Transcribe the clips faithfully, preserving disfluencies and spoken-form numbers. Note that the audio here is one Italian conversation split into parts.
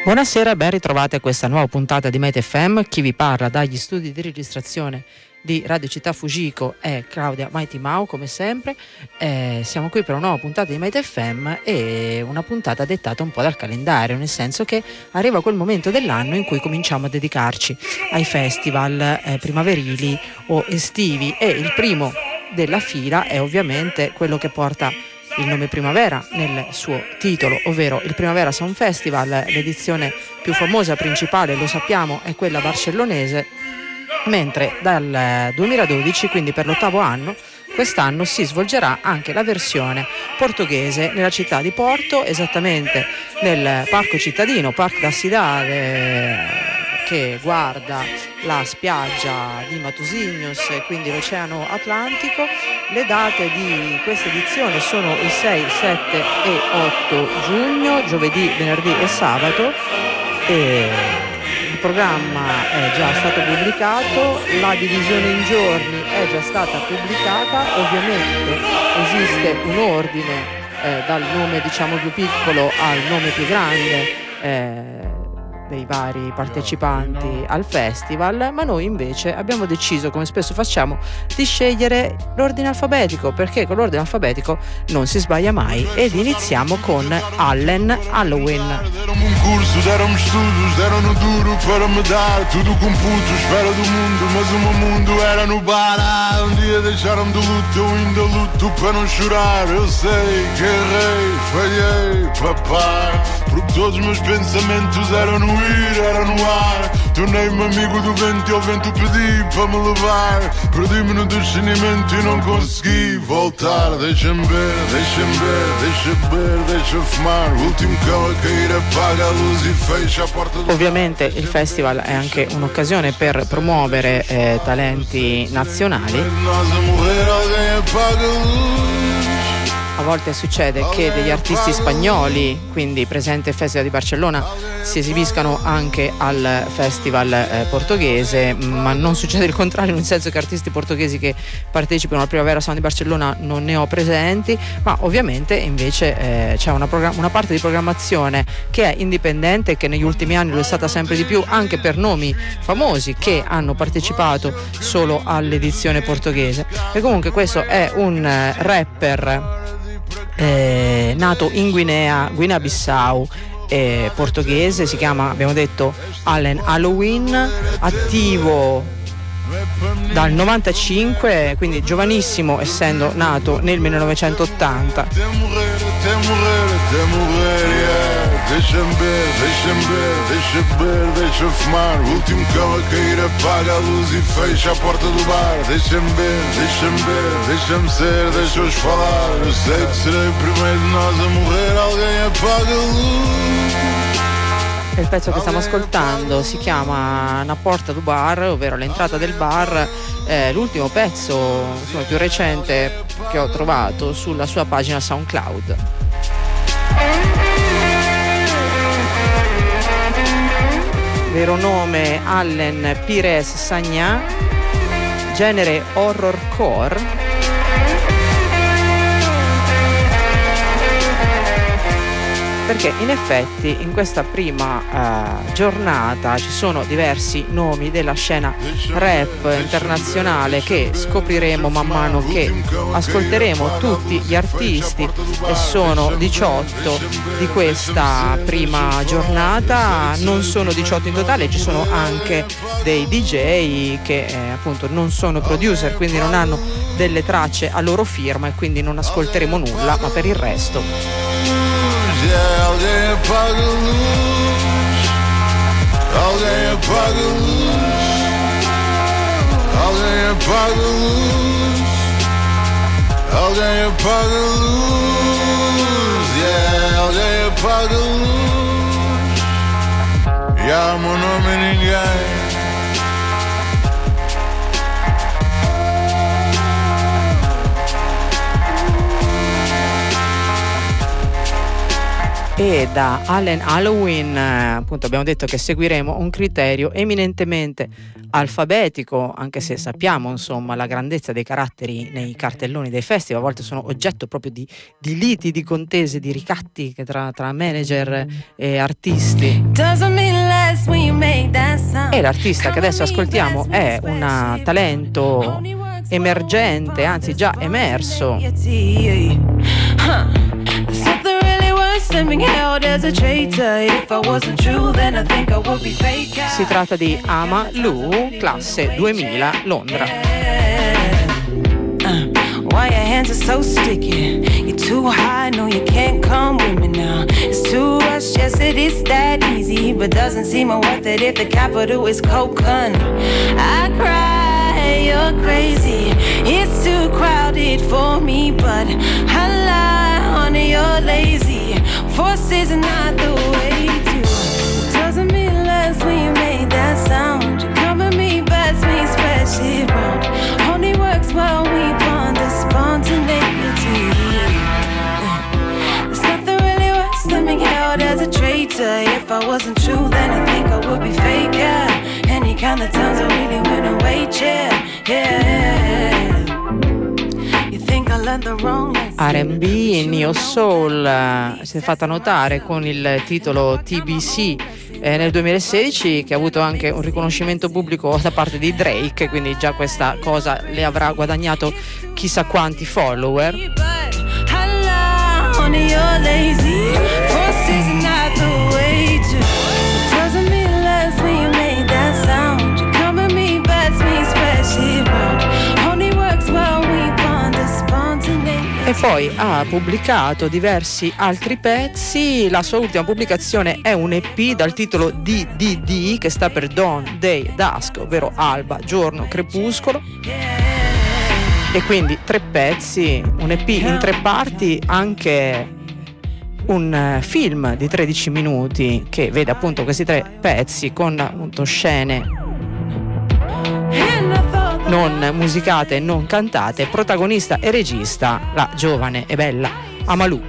Buonasera, ben ritrovati a questa nuova puntata di Mete F M. Chi vi parla dagli studi di registrazione di Radio Città Fujiko è Claudia Mighty Mau, come sempre. Eh, siamo qui per una nuova puntata di Mete F M e una puntata dettata un po' dal calendario, nel senso che arriva quel momento dell'anno in cui cominciamo a dedicarci ai festival eh, primaverili o estivi, e il primo della fila è ovviamente quello che porta il nome Primavera nel suo titolo, ovvero il Primavera Sound Festival. L'edizione più famosa, principale, lo sappiamo, è quella barcellonese, mentre dal duemiladodici, quindi per l'ottavo anno, quest'anno si svolgerà anche la versione portoghese nella città di Porto, esattamente nel Parco Cittadino, Parque da Cidade, che guarda la spiaggia di Matosinhos e quindi l'Oceano Atlantico. Le date di questa edizione sono il sei, sette e otto giugno, giovedì, venerdì e sabato, e il programma è già stato pubblicato, la divisione in giorni è già stata pubblicata. Ovviamente esiste un ordine eh, dal nome diciamo più piccolo al nome più grande eh, dei vari partecipanti al festival, ma noi invece abbiamo deciso, come spesso facciamo, di scegliere l'ordine alfabetico, perché con l'ordine alfabetico non si sbaglia mai. Ed iniziamo con Allen Halloween. Deram-me um curso, deram-me estudos, deram-no duro para me dar tudo com puto, espera do mundo, mas o meu mundo era no bar. Ah, um dia deixaram-me de luto, eu ainda luto para não chorar. Eu sei que errei, falhei, papai, porque todos os meus pensamentos eram no ir, era no ar. Tornei-me amigo do vento e ao vento pedi para me levar. Perdi-me no discernimento e não consegui voltar. Deixa-me ver, deixa-me ver, deixa beber, deixa fumar. O último cão a cair apaga a luz e fecha a porta do... Ovviamente il festival è anche un'occasione per promuovere eh, talenti nazionali. A volte succede che degli artisti spagnoli, quindi presente al Festival di Barcellona, si esibiscano anche al Festival eh, portoghese, ma non succede il contrario, nel senso che artisti portoghesi che partecipano al Primavera Sound di Barcellona non ne ho presenti, ma ovviamente invece eh, c'è una, program- una parte di programmazione che è indipendente e che negli ultimi anni lo è stata sempre di più, anche per nomi famosi che hanno partecipato solo all'edizione portoghese. E comunque questo è un eh, rapper Eh, nato in Guinea, Guinea-Bissau, eh, portoghese, si chiama, abbiamo detto, Allen Halloween, attivo dal novantacinque, quindi giovanissimo, essendo nato nel millenovecentottanta. Deixa-me ver, deixa-me ver, deixa beber, deixa fumar. O último cão a cair apaga a luz e fecha a porta do bar. Deixa-me ver, deixa-me ver, deixa-me ser, deixa-os falar. Eu sei que serei o primeiro de nós a morrer, alguém apaga a luz. Il pezzo che stiamo ascoltando si chiama Una porta do bar, ovvero l'entrata del bar. Eh, l'ultimo pezzo, insomma, più recente che ho trovato sulla sua pagina SoundCloud. Vero nome Allen Pires Sagna, genere horrorcore. Perché in effetti in questa prima uh, giornata ci sono diversi nomi della scena rap internazionale che scopriremo man mano che ascolteremo tutti gli artisti, e sono diciotto di questa prima giornata. Non sono diciotto in totale, ci sono anche dei D J che eh, appunto non sono producer, quindi non hanno delle tracce a loro firma e quindi non ascolteremo nulla, ma per il resto Yeah, alguém apaga a luz, alguém apaga a luz, alguém apaga a luz, alguém apaga a luz, yeah, alguém apaga a luz, e há meu nome a ninguém. E da Allen Halloween, appunto, abbiamo detto che seguiremo un criterio eminentemente alfabetico, anche se sappiamo insomma la grandezza dei caratteri nei cartelloni dei festival, a volte sono oggetto proprio di, di liti, di contese, di ricatti tra, tra manager e artisti. E l'artista che adesso ascoltiamo è un talento emergente, anzi già emerso. Si tratta di Ama Lu, classe duemila, Londra. Why your hands are so sticky? You're too high, no you can't come with me now. It's too rushed, yes it is that easy, but doesn't seem worth it if the capital is coconut. I cry, you're crazy. It's too crowded for me, but I lie, honey, you're lazy. Force is not the way to. It doesn't mean less when you made that sound. You come at me, best me, spread shit round. Only works well we bond the spontaneity. There's nothing really worse than being held as a traitor. If I wasn't true, then I think I would be fake. Yeah. Any kind of times I really wouldn't wait. Yeah, yeah. You think I learned the wrong lesson? R and B, Neo Soul, eh, si è fatta notare con il titolo T B C eh, nel duemilasedici, che ha avuto anche un riconoscimento pubblico da parte di Drake, quindi già questa cosa le avrà guadagnato chissà quanti follower. E poi ha pubblicato diversi altri pezzi. La sua ultima pubblicazione è un E P dal titolo D D D, che sta per Dawn, Day, Dusk, ovvero alba, giorno, crepuscolo. E quindi tre pezzi, un E P in tre parti, anche un film di tredici minuti che vede appunto questi tre pezzi con appunto scene non musicate e non cantate, protagonista e regista la giovane e bella Ama Lu.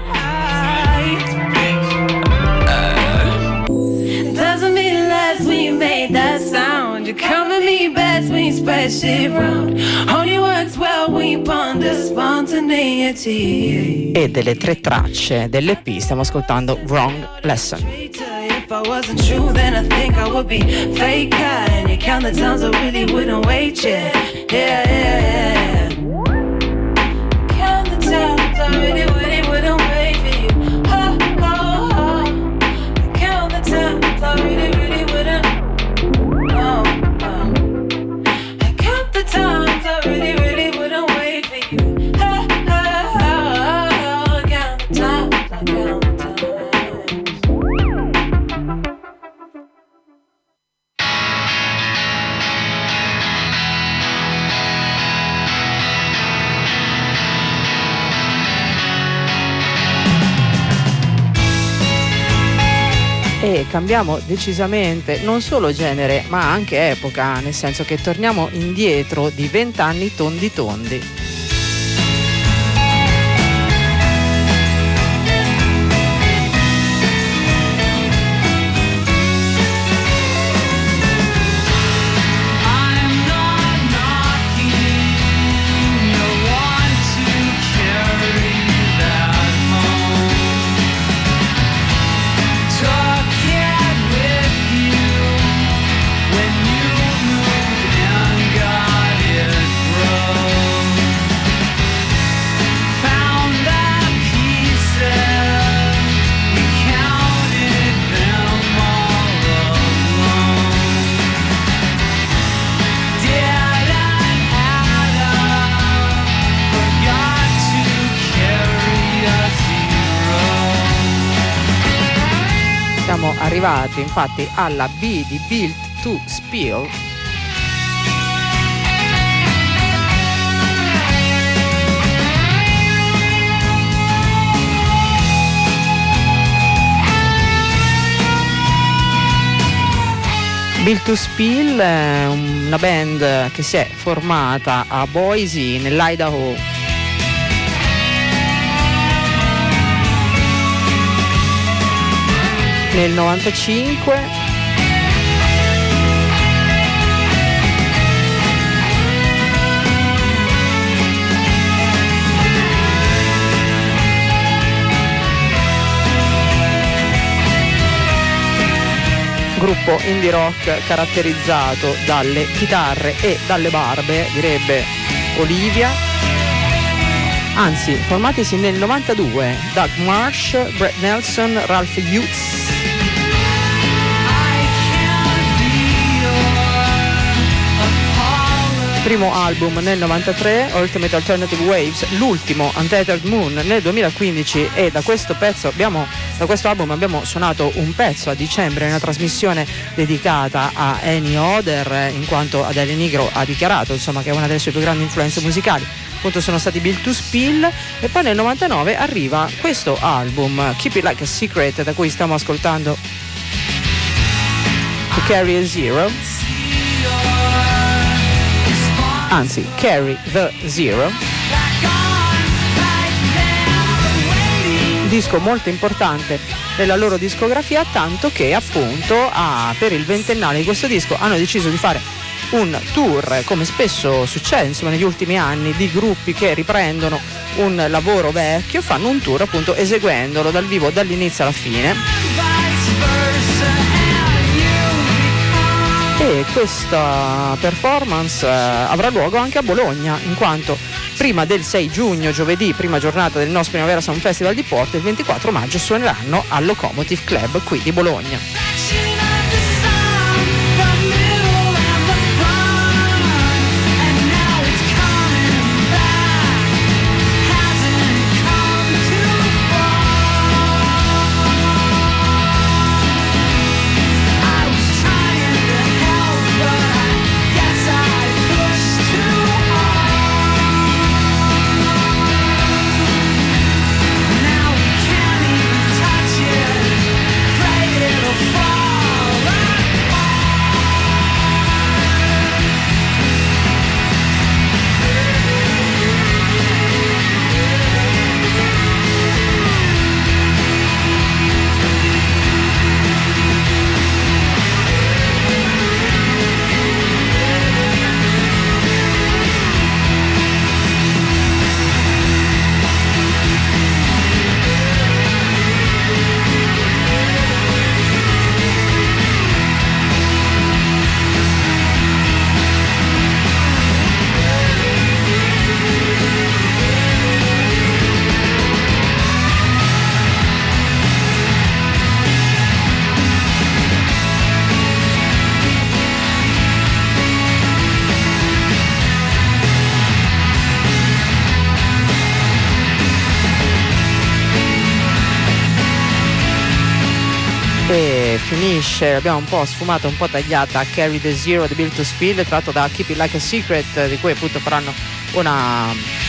Doesn't mean less when you made that sound. You come at me best when you spread shit round. Only works well when you ponder spontaneity. E delle tre tracce dell'E P stiamo ascoltando Wrong Lesson. If I wasn't true, then I think I would be fake. And you count the times I really wouldn't wait. Yeah, yeah, yeah, yeah. Count the times I really, really wouldn't wait for you. Oh, oh, oh. Count the times I really, really wouldn't. Oh, oh. I count the times I really, really wouldn't wait for you. Oh, oh, oh. Count the times, I count the times. E cambiamo decisamente non solo genere ma anche epoca, nel senso che torniamo indietro di vent'anni tondi tondi. Siamo arrivati infatti alla B di Built to Spill. Built to Spill è una band che si è formata a Boise, nell'Idaho. Nel novantacinque gruppo indie rock caratterizzato dalle chitarre e dalle barbe, direbbe Olivia. Anzi, formatisi nel novantadue, Doug Marsh, Brett Nelson, Ralph Hughes. Primo album nel novantatré, Ultimate Alternative Waves, l'ultimo Untethered Moon nel duemilaquindici, e da questo pezzo abbiamo, da questo album abbiamo suonato un pezzo a dicembre in una trasmissione dedicata a Any Other, in quanto Adele Nigro ha dichiarato insomma che è una delle sue più grandi influenze musicali appunto sono stati Built to Spill. E poi nel novantanove arriva questo album Keep It Like a Secret, da cui stiamo ascoltando To Carry a Zero, anzi Carry the Zero, un disco molto importante nella loro discografia, tanto che appunto ah, per il ventennale di questo disco hanno deciso di fare un tour, come spesso succede insomma negli ultimi anni, di gruppi che riprendono un lavoro vecchio, fanno un tour appunto eseguendolo dal vivo dall'inizio alla fine. E questa performance eh, avrà luogo anche a Bologna, in quanto prima del sei giugno, giovedì, prima giornata del nostro Primavera Sound Festival di Porto, il ventiquattro maggio suoneranno al Locomotive Club qui di Bologna. E finisce, abbiamo un po' sfumata, un po' tagliata Carry the Zero di Built to Spill, tratto da Keep It Like a Secret, di cui appunto faranno una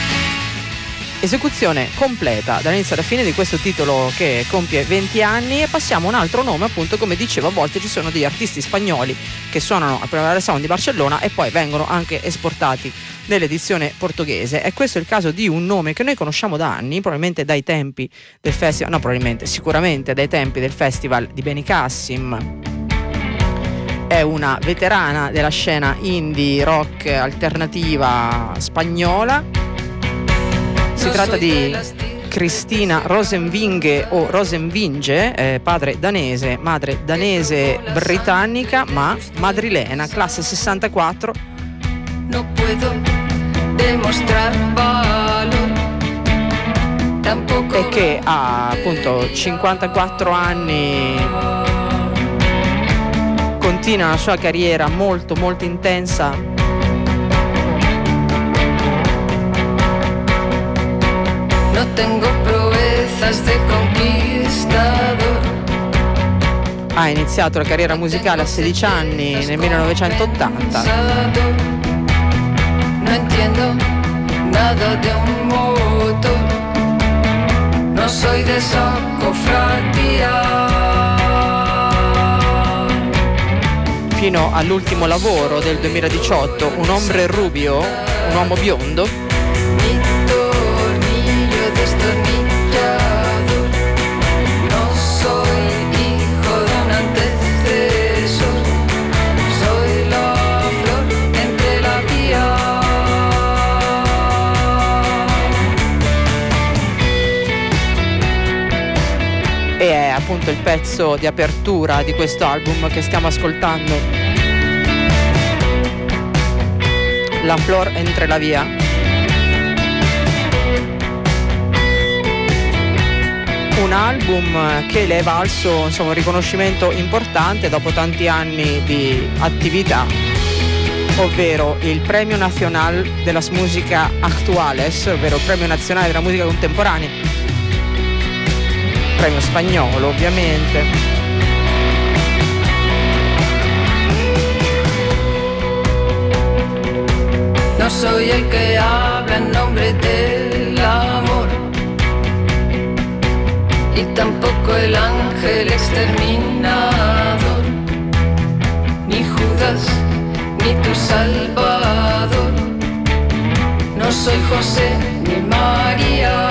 esecuzione completa dall'inizio alla fine di questo titolo che compie venti anni. E passiamo a un altro nome, appunto, come dicevo, a volte ci sono degli artisti spagnoli che suonano al Primavera Sound di Barcellona e poi vengono anche esportati nell'edizione portoghese. E questo è il caso di un nome che noi conosciamo da anni, probabilmente dai tempi del festival, no probabilmente, sicuramente dai tempi del festival di Benicassim. È una veterana della scena indie rock alternativa spagnola. Si tratta di Cristina Rosenvinge o Rosenvinge, eh, padre danese, madre danese britannica, ma madrilena, classe sessantaquattro. No puedo demostrar valor, tampoco. E che ha appunto cinquantaquattro anni, continua la sua carriera molto molto intensa. No tengo proezas de conquistador. Ha iniziato la carriera musicale a sedici anni nel millenovecentottanta. No entiendo nada de un motor. No soy de esa cofradía. Fino all'ultimo lavoro del duemiladiciotto, Un hombre rubio, un uomo biondo. pezzo di apertura di questo album che stiamo ascoltando, La Flor entre la via. Un album che le è valso, insomma, un riconoscimento importante dopo tanti anni di attività, ovvero il Premio Nacional de las Música Actuales, ovvero il Premio Nazionale della Musica Contemporanea, premio spagnolo ovviamente. No soy el que habla en nombre del amor, y tampoco el ángel exterminador, ni Judas, ni tu Salvador. No soy José ni María,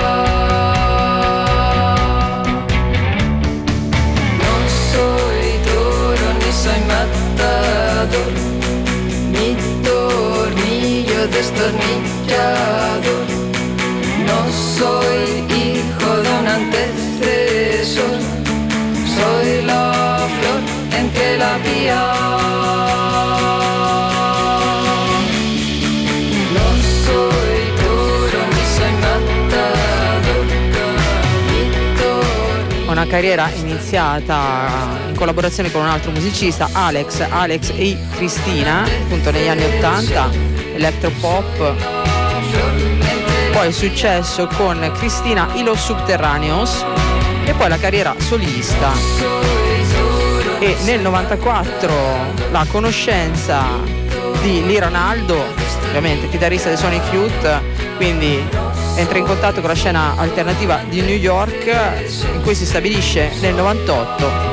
no soy toro ni soy matador, ni tornillo destornillador. No soy hijo de un antecesor, soy la flor entre la vía. No soy toro ni soy matador, ni tornillo. Una carriera iniziata in collaborazione con un altro musicista, Alex, Alex e Cristina, appunto negli anni ottanta, electropop. Poi successo con Cristina y los Subterráneos e poi la carriera solista, e nel novantaquattro la conoscenza di Lee Ranaldo, ovviamente chitarrista dei Sonic Youth, quindi entra in contatto con la scena alternativa di New York, in cui si stabilisce nel novantotto.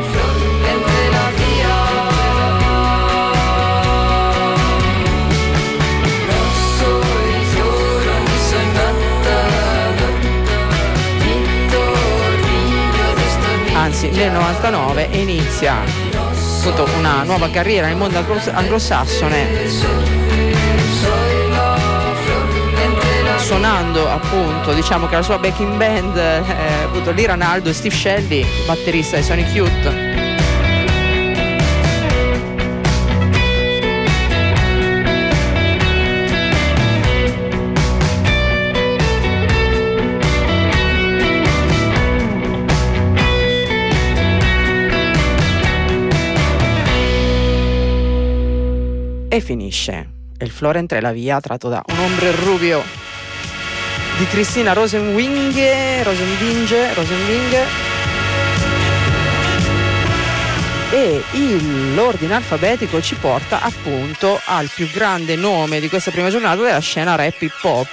Anzi, nel novantanove inizia appunto una nuova carriera nel mondo anglosassone, suonando appunto, diciamo che la sua backing band è appunto Lee Ranaldo e Steve Shelley, batterista di Sonic Youth. E finisce il Flor entre la via, tratto da Un hombre rubio di Cristina Rosenwinge, Rosenwinge, Rosenwinge. E il, l'ordine alfabetico ci porta appunto al più grande nome di questa prima giornata della scena rap hip hop.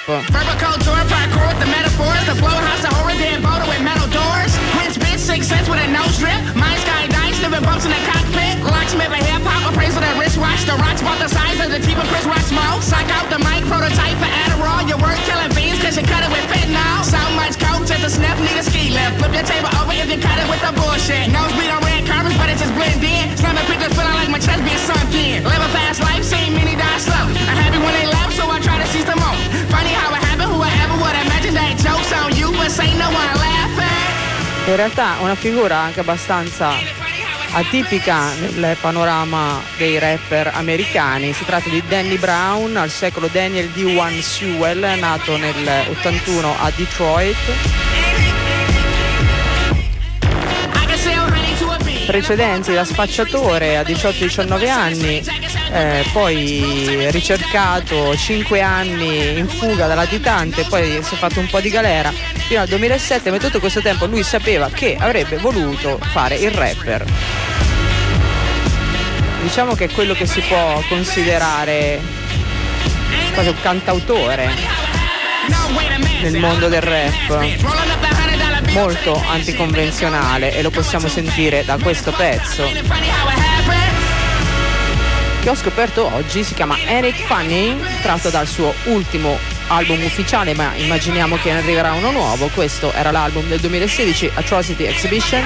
Living bumps in the cockpit, locksmith a hip hop appraisal that wristwatch. The rocks about the size of the cheaper Chris Rock smoke. Suck out the mic, prototype for Adderall. Your work killing beans cause you cut it with fentanyl. So much coke just a sniff, need a ski lift. Flip your table over if you cut it with the bullshit. Nosebleed on red carpets but it just blend in. Slamming pictures feeling like my chest being sunk in. Live a fast life, seen many die slow. I'm happy when they left so I try to seize the moment. Funny how it happened, whoever would imagine that joke's on you but say no one laughing. In realtà una figura anche abbastanza atipica nel panorama dei rapper americani. Si tratta di Danny Brown, al secolo Daniel D. One Sewell, nato nel ottantuno a Detroit. Precedenti da spacciatore a diciotto diciannove anni, eh, poi ricercato cinque anni in fuga da latitante, poi si è fatto un po' di galera fino al duemilasette, ma tutto questo tempo lui sapeva che avrebbe voluto fare il rapper. Diciamo che è quello che si può considerare quasi un cantautore nel mondo del rap, molto anticonvenzionale, e lo possiamo sentire da questo pezzo che ho scoperto oggi. Si chiama Eric Fanning, tratto dal suo ultimo album ufficiale, ma immaginiamo che ne arriverà uno nuovo. Questo era l'album del duemilasedici, Atrocity Exhibition.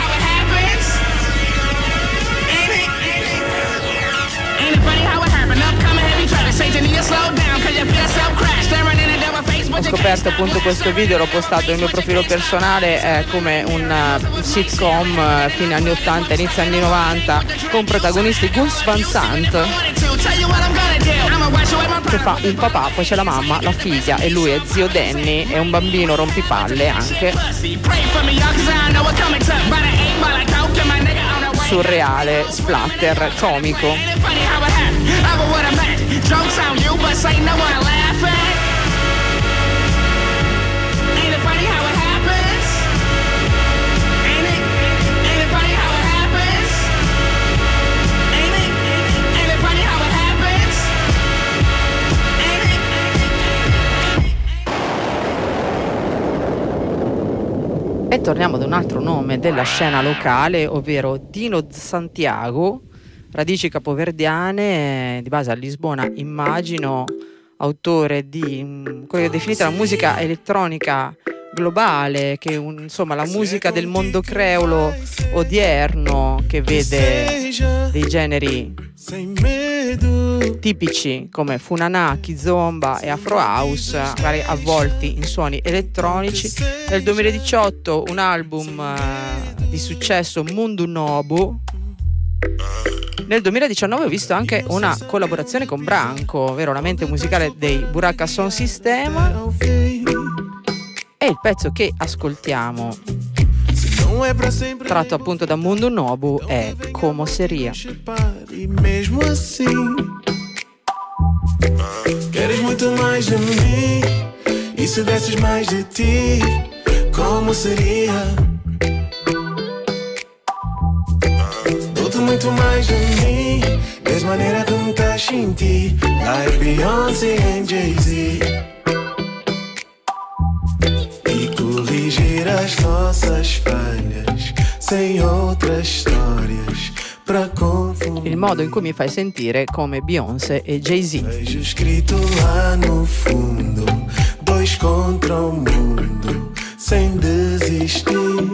scoperto appunto questo video, l'ho postato nel mio profilo personale, è come un uh, sitcom uh, fine anni ottanta, inizio anni novanta, con protagonisti Gus Van Sant, che fa un papà, poi c'è la mamma, la figlia e lui è zio Danny, è un bambino rompipalle anche, surreale, splatter, comico. E torniamo ad un altro nome della scena locale, ovvero Dino Santiago, radici capoverdiane, di base a Lisbona immagino, autore di mh, quella che è definita la musica elettronica globale, che un, insomma la musica del mondo creolo odierno, che vede dei generi tipici come Funanà, Kizomba e Afro House, magari avvolti in suoni elettronici. Nel duemiladiciotto un album uh, di successo, Mundu Nobu. Nel duemiladiciannove ho visto anche una collaborazione con Branco, ovvero la mente musicale dei Buraka Sound System, e il pezzo che ascoltiamo, tratto appunto da Mundu Nobu, è Como Seria. Mesmo assim, queres muito mais de mim, e se desses mais de ti, como seria? Dou-te muito mais de mim, mesma maneira que me estás sem ti, like Beyoncé e Jay-Z. E corrigir as nossas falhas, sem outras histórias. Il modo in cui mi fai sentire come Beyoncé e Jay-Z. Vejo scritto lá no fundo, dois contra o mundo, sem desistir.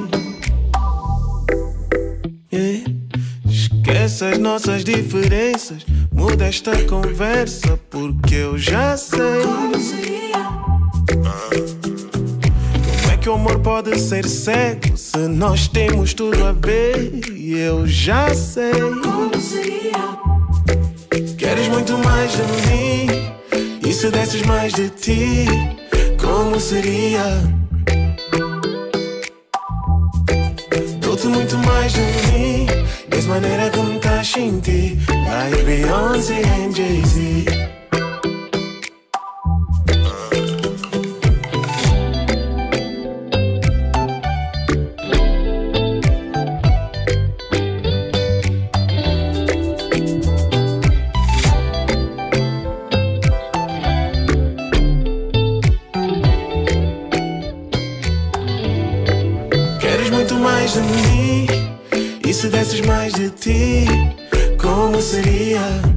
Yeah. Esquece as nossas diferenças, muda esta conversa, porque eu já sei. Como seria? Como é que o amor pode ser cego se nós temos tudo a ver? E eu já sei. Como seria? Queres muito mais de mim, e se desses mais de ti, como seria? Dou-te muito mais de mim, mesma maneira que me estás sem ti, like Beyoncé e Jay-Z. De mim, e se desses mais de ti, como seria?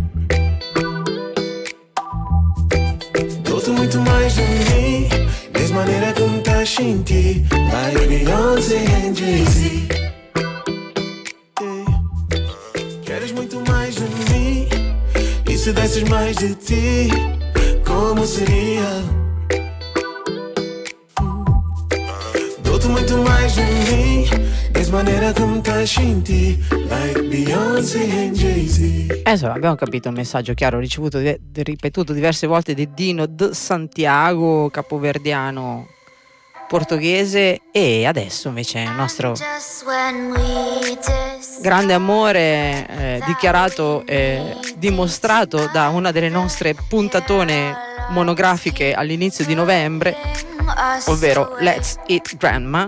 Dou-te muito mais de mim, mesma maneira que me estás sem ti, like Beyoncé e Jay-Z. Queres muito mais de mim, e se desses mais de ti, como seria? Dou-te muito mais de mim, mesma maneira que me estás sem ti, like Beyoncé e Jay-Z. Eh, insomma, abbiamo capito il messaggio chiaro, ricevuto, di, ripetuto diverse volte, di Dino de Santiago, capoverdiano portoghese. E adesso invece il nostro grande amore eh, dichiarato e dimostrato da una delle nostre puntatone monografiche all'inizio di novembre, ovvero Let's Eat Grandma.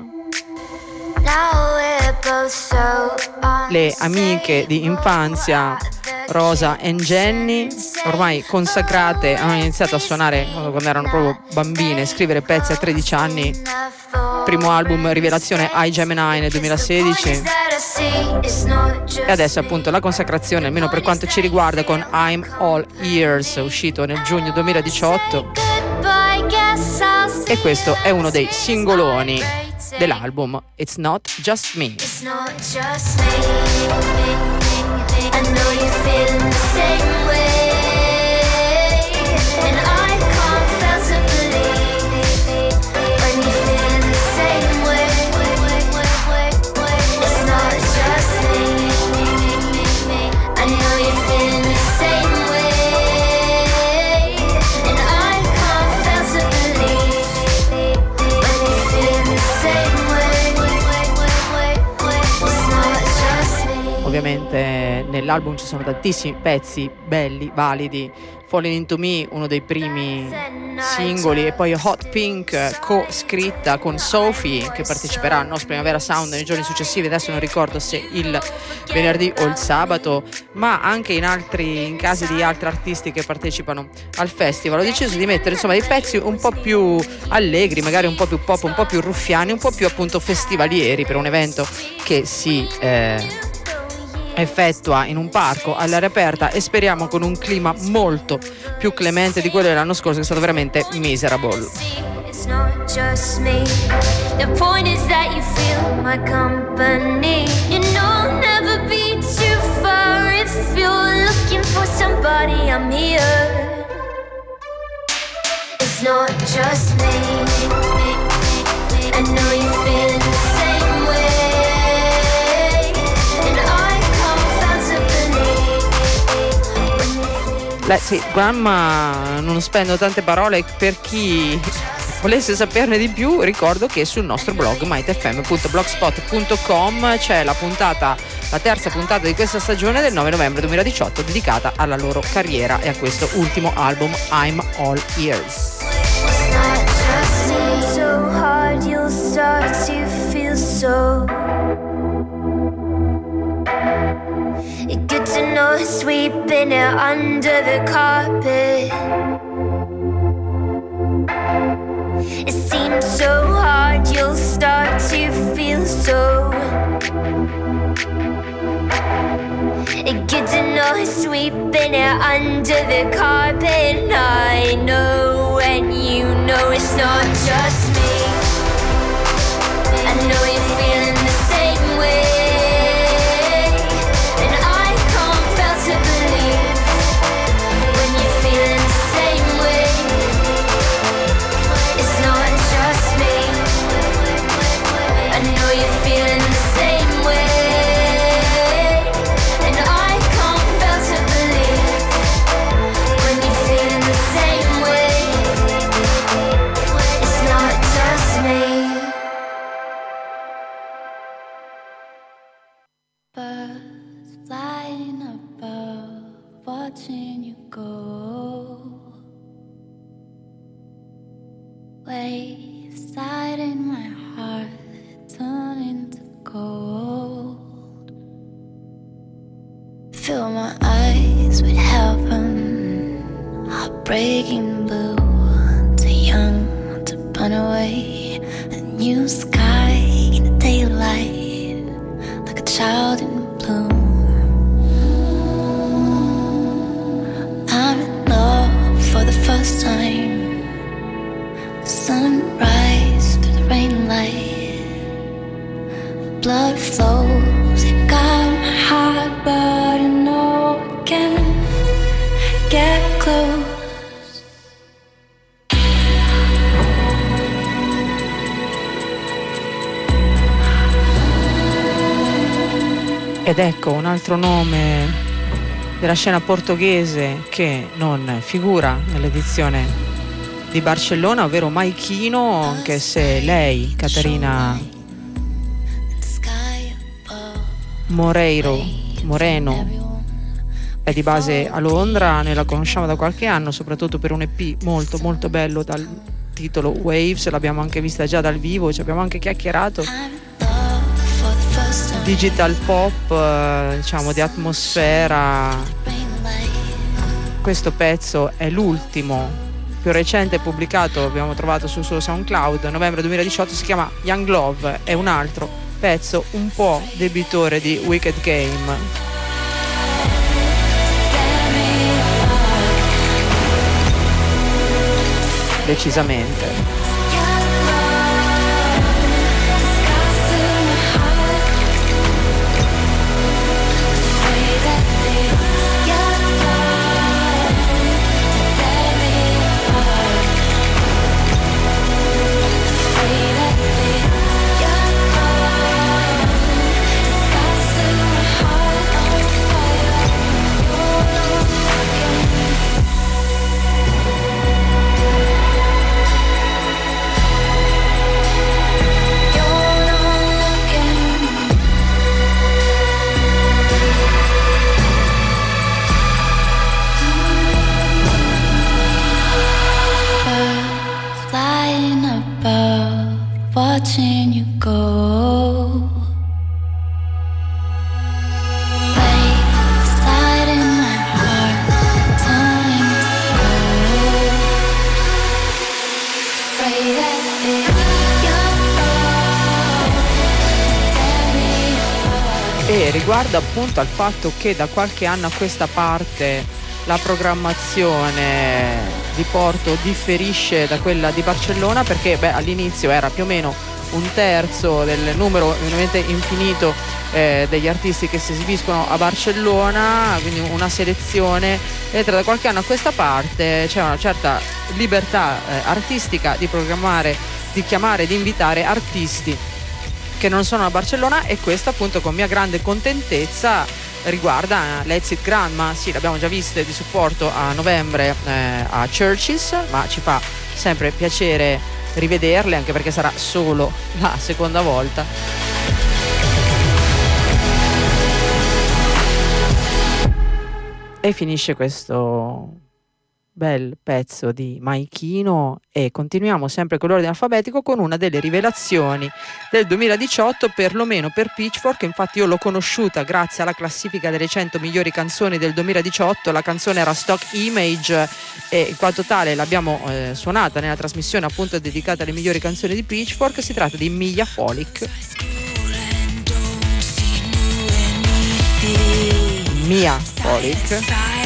Le amiche di infanzia Rosa e Jenny, ormai consacrate, hanno iniziato a suonare quando erano proprio bambine, scrivere pezzi a tredici anni. Primo album Rivelazione I Gemini nel duemilasedici, e adesso appunto la consacrazione, almeno per quanto ci riguarda, con I'm All Ears, uscito nel giugno duemiladiciotto, e questo è uno dei singoloni dell'album It's Not Just Me. It's not just me. I know you're feeling the same way, and I can't fail to believe eh, nell'album ci sono tantissimi pezzi belli, validi. Falling Into Me, uno dei primi singoli, e poi Hot Pink, co-scritta con Sophie, che parteciperà al nostro Primavera Sound nei giorni successivi. Adesso non ricordo se il venerdì o il sabato, ma anche in altri in casi di altri artisti che partecipano al festival. Ho deciso di mettere insomma dei pezzi un po' più allegri, magari un po' più pop, un po' più ruffiani, un po' più appunto festivalieri, per un evento che si eh, effettua in un parco all'aria aperta, e speriamo con un clima molto più clemente di quello dell'anno scorso, che è stato veramente miserable. It's not just me. The point is that you feel my company. You know, never be too far. If you're looking for somebody, I'm here. It's not just me. I know you feel the same way, and I can't fail to believe. Let's see, Grandma, non spendo tante parole. Per chi volesse saperne di più, ricordo che sul nostro blog might f m punto blogspot punto com c'è la puntata, la terza puntata di questa stagione del nove novembre duemiladiciotto, dedicata alla loro carriera e a questo ultimo album, I'm All Ears. It's not just me. So hard you'll start to feel so good to know, sweeping it under the carpet. It seems so hard you'll start to feel so good to know, sweeping it under the carpet. And I know, and you know, it's not just me. I know you're feeling the same way, and I can't fail to believe when you're feeling the same way. It's not just me. I know you're feeling the same way, and I can't fail to believe when you're feeling the same way. It's not just me. Birds flying above, watching you go. Waves side in my heart, turning to gold. Fill my eyes with heaven, heartbreaking blue. Too young to burn away. A new sky in the daylight, like a child in bloom. I'm in love for the first time. Sunrise through the rain light, blood flows. It got my heart, but I know I can't get close. Ed ecco un altro nome della scena portoghese che non figura nell'edizione di Barcellona, ovvero Maichino, anche se lei, Caterina Moreiro, Moreno, è di base a Londra. Noi la conosciamo da qualche anno, soprattutto per un E P molto molto bello dal titolo Waves. L'abbiamo anche vista già dal vivo, ci abbiamo anche chiacchierato. Digital pop, eh, diciamo di atmosfera. Questo pezzo è l'ultimo, più recente, pubblicato, abbiamo trovato sul suo SoundCloud, novembre duemiladiciotto, si chiama Young Love. È un altro pezzo un po' debitore di Wicked Game. Decisamente. riguarda appunto al fatto che da qualche anno a questa parte la programmazione di Porto differisce da quella di Barcellona, perché beh, all'inizio era più o meno un terzo del numero ovviamente infinito eh, degli artisti che si esibiscono a Barcellona, quindi una selezione, mentre da qualche anno a questa parte c'è una certa libertà eh, artistica di programmare, di chiamare, di invitare artisti che non sono a Barcellona, e questo appunto con mia grande contentezza riguarda Let's It Grandma. Sì, l'abbiamo già viste di supporto a novembre eh, a Churches, ma ci fa sempre piacere rivederle, anche perché sarà solo la seconda volta. E finisce questo bel pezzo di Maichino e continuiamo sempre con l'ordine alfabetico con una delle rivelazioni del duemiladiciotto, perlomeno per Pitchfork. Infatti io l'ho conosciuta grazie alla classifica delle cento migliori canzoni del duemiladiciotto. La canzone era Stock Image e in quanto tale l'abbiamo eh, suonata nella trasmissione appunto dedicata alle migliori canzoni di Pitchfork. Si tratta di Mia Folic. Mia Folic.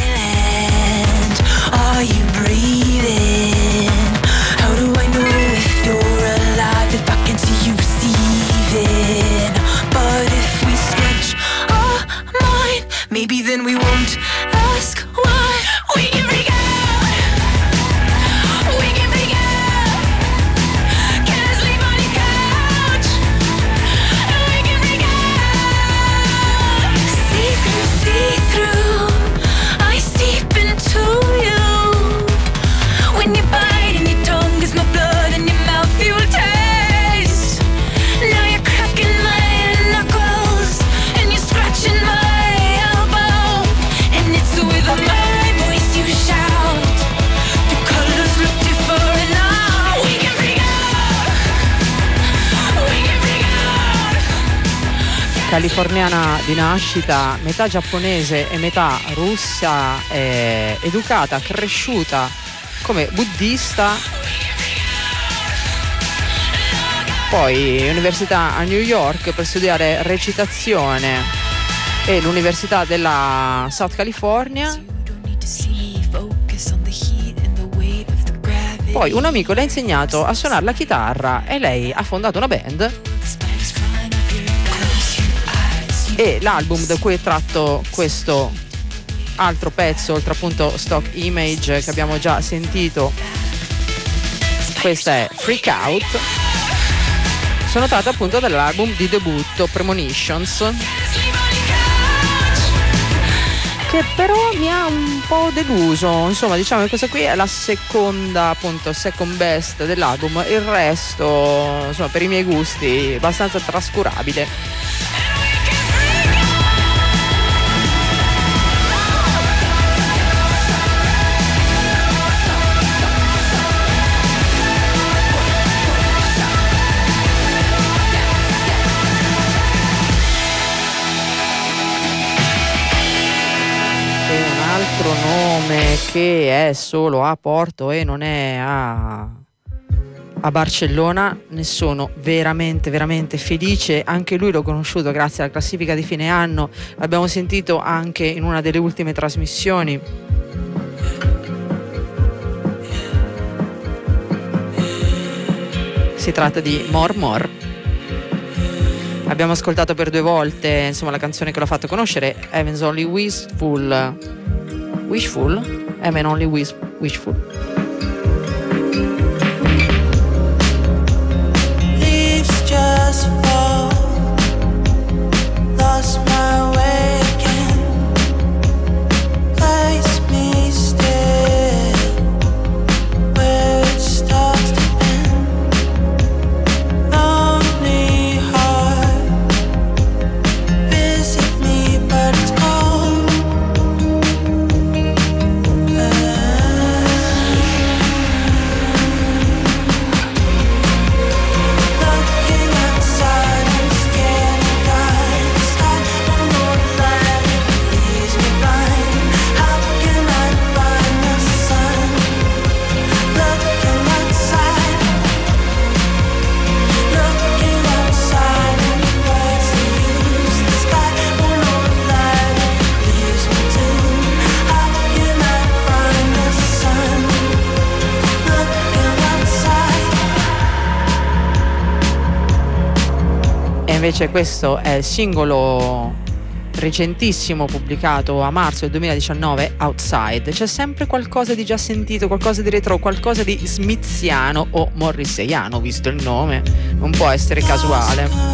Are you breathing? How do I know if you're alive? If I can see you receiving. But if we stretch our mind, maybe then we won't ask why. We can freak out. We can freak out. Can't sleep on your couch. We can freak out. See through, see through. I seep into you. When you bite and your tongue is my blood and your mouth you'll taste. Now you're cracking my knuckles and you're scratching my elbow. And it's with my voice you shout. The colors look different now. We can freak out. We can freak out. Californiana di nascita, metà giapponese e metà russa, eh, educata, cresciuta come buddista, poi università a New York per studiare recitazione e l'università della South California. Poi un amico le ha insegnato a suonare la chitarra e lei ha fondato una band, e l'album da cui è tratto questo altro pezzo, oltre appunto Stock Image che abbiamo già sentito, questa è Freak Out, sono tratte appunto dall'album di debutto Premonitions, che però mi ha un po' deluso. Insomma, diciamo che questa qui è la seconda, appunto, second best dell'album, il resto, insomma, per i miei gusti abbastanza trascurabile. Nome che è solo a Porto e non è a, a Barcellona, ne sono veramente veramente felice. Anche lui l'ho conosciuto grazie alla classifica di fine anno, l'abbiamo sentito anche in una delle ultime trasmissioni. Si tratta di More More. Abbiamo ascoltato per due volte, insomma, la canzone che l'ha fatto conoscere, Heaven's Only Wishful Wishful? Heaven Only wish, Wishful. Leaves just fall, lost my way again, place me still, where it starts to end, lonely heart, visit me but it's cold. Looking outside invece questo è il singolo recentissimo pubblicato a marzo del duemiladiciannove, Outside. C'è sempre qualcosa di già sentito, qualcosa di retro, qualcosa di smithiano o morriseiano, visto il nome, non può essere casuale.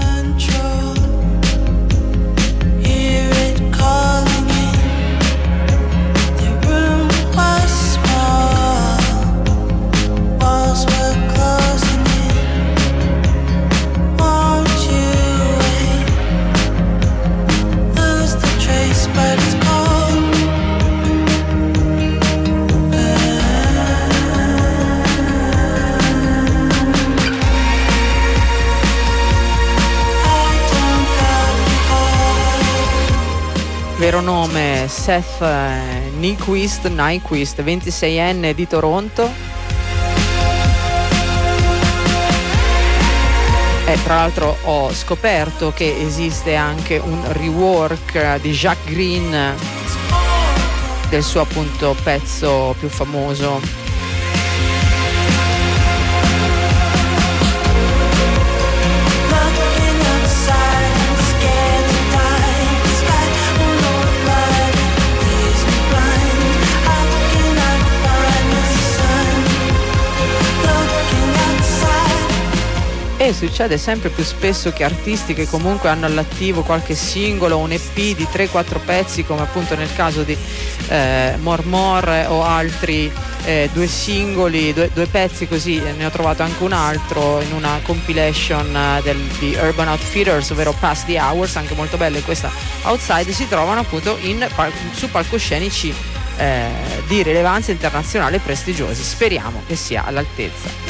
Vero nome Seth Nyquist, Nyquist, ventiseienne di Toronto. E tra l'altro ho scoperto che esiste anche un rework di Jacques Green del suo appunto pezzo più famoso. E succede sempre più spesso che artisti che comunque hanno all'attivo qualche singolo, un E P di tre quattro pezzi, come appunto nel caso di eh, More More o altri eh, due singoli, due, due pezzi così, ne ho trovato anche un altro in una compilation uh, del, di Urban Outfitters, ovvero Past the Hours, anche molto bella, e questa Outside, si trovano appunto in, su palcoscenici eh, di rilevanza internazionale prestigiosi. Speriamo che sia all'altezza.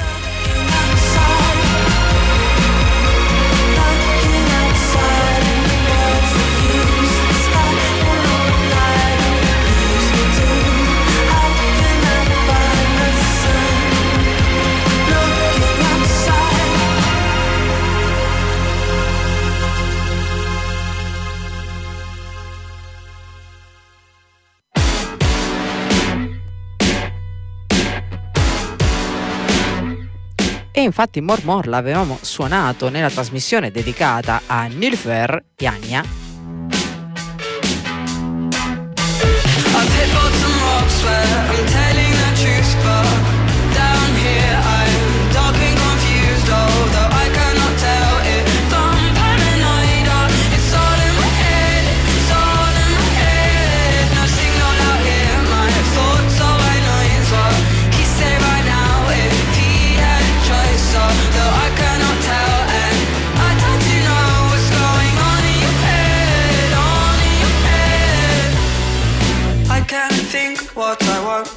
E infatti More More l'avevamo suonato nella trasmissione dedicata a Nilüfer Yanya. What I want,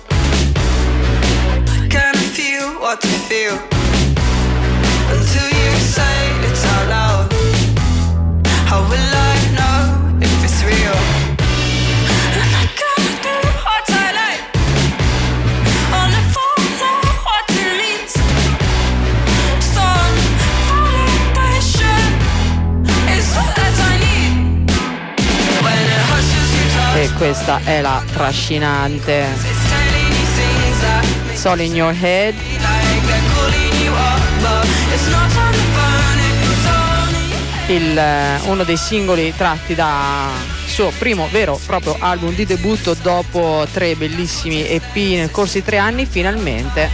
I can't feel what I feel until you say it out loud. How will I know if it's real? And I can't do what I like, only for know what it means. Some validation is all that I need. When it hushes you down. E questa è la trascinante Soul in Your Head, il, uno dei singoli tratti da suo primo vero proprio album di debutto dopo tre bellissimi E P nel corso di tre anni. Finalmente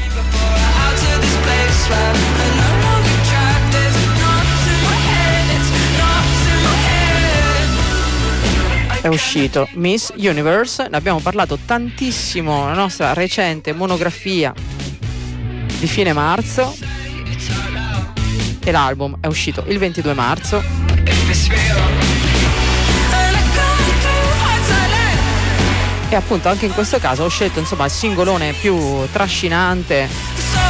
è uscito Miss Universe, ne abbiamo parlato tantissimo, la nostra recente monografia di fine marzo, e l'album è uscito il ventidue marzo. E appunto anche in questo caso ho scelto insomma il singolone più trascinante,